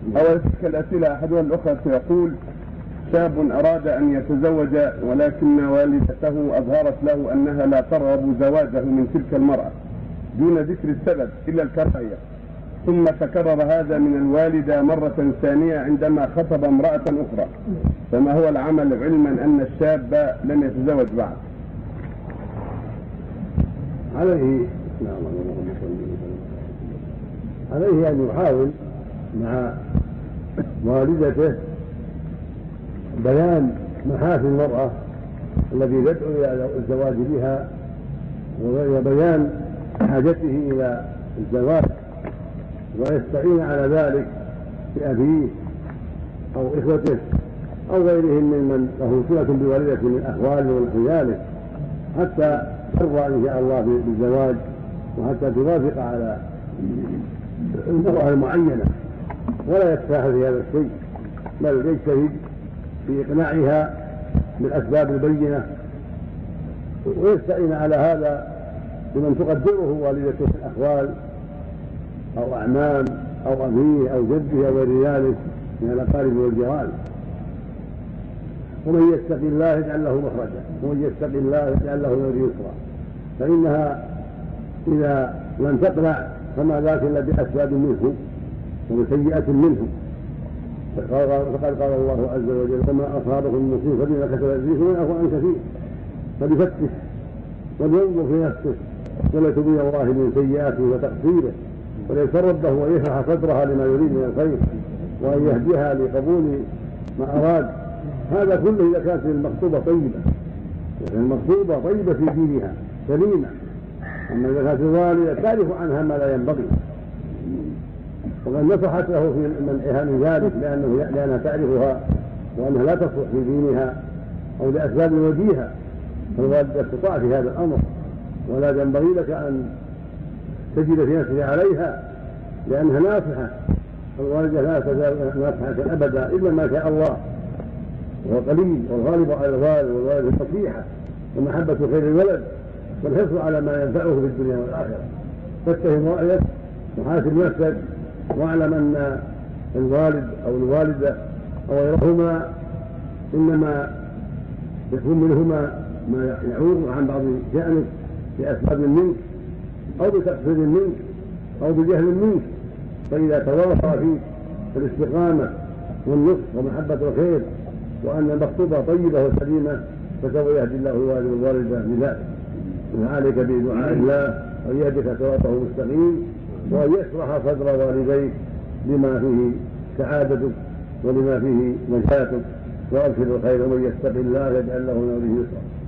أول تلك الأسئلة أحدها الأخرى يقول: شاب أراد أن يتزوج ولكن والدته أظهرت له أنها لا ترغب زواجه من تلك المرأة دون ذكر السبب إلا الكراهية، ثم تكرر هذا من الوالدة مرة ثانية عندما خطب امرأة أخرى، فما هو العمل علما أن الشاب لم يتزوج بعد؟ عليه أن يحاول مع والدته بيان محاسن المرأة التي تدعو إلى الزواج بها، وبيان حاجته إلى الزواج، ويستعين على ذلك بأبيه أو إخوته أو غيرهم ممن له صلة بوالدته من أخواله ونحو ذلك، حتى ترضى إن شاء الله بالزواج، وحتى توافق على المرأة المعينة، ولا يتساهل في هذا الشيء، بل يجتهد في إقناعها بالأسباب البينة، ويستعين على هذا بمن تقدره والدته من أخوال أو أعمام أو أبيه أو جده أو غير ذلك من الأقارب والجيران. ومن يتق الله يجعل له مخرجا، ومن يتق الله يجعل له من يسرا، فإنها إذا لم تقنع فما ذاك إلا بأسباب منه وبسيئة منه. فقد قال الله عز وجل: وما أصابكم من مصيبة فبما كسبت أيديكم ويعفو عن كثير. فليفتش ولينظر في نفسه وليتوب إلى الله من سيئاته وتقصيره، وليسر ربه ويشرح صدرها لما يريد من الخير، وأن يهديها لقبول ما أراد. هذا كله إذا كانت المخطوبة طيبة، المخطوبة طيبة في دينها سليمة. أما إذا كانت الوالدة تعرف عنها ما لا ينبغي، ومن نصحت له في منعها من ذلك لأنها تعرفها وأنها لا تصلح في دينها أو لأسباب وجيهة، فالوالدة تطاع في هذا الأمر، ولا ينبغي لك أن تجد في نفسك عليها لأنها ناصحة. الوالدة لا تزال ناصحة أبدا إلا ما شاء الله، وهو قليل، والغالب على الوالد والوالد النصيحة ومحبة خير الولد والحرص على ما ينفعه في الدنيا والآخرة. فاتهم رأيك وحاسب نفسك، واعلم أن الوالد أو الوالدة أو غيرهما إنما يكون منهما ما يعوض عن بعض شأنك بأسباب منك أو بتقصير منك أو بجهل منك. فإذا توافر فيك الاستقامة والنصح ومحبة الخير وأن المخطوبة طيبة وسليمة فسوف يهدي الله الوالد والوالدة بذلك. وعليك بدعاء الله أن يهدك صراطه المستقيم، وأن يشرح صدر والديك لما فيه سعادتك ولما فيه نجاتك، وأبشر الخير. ومن يتق الله يجعل له من أمره يسرا.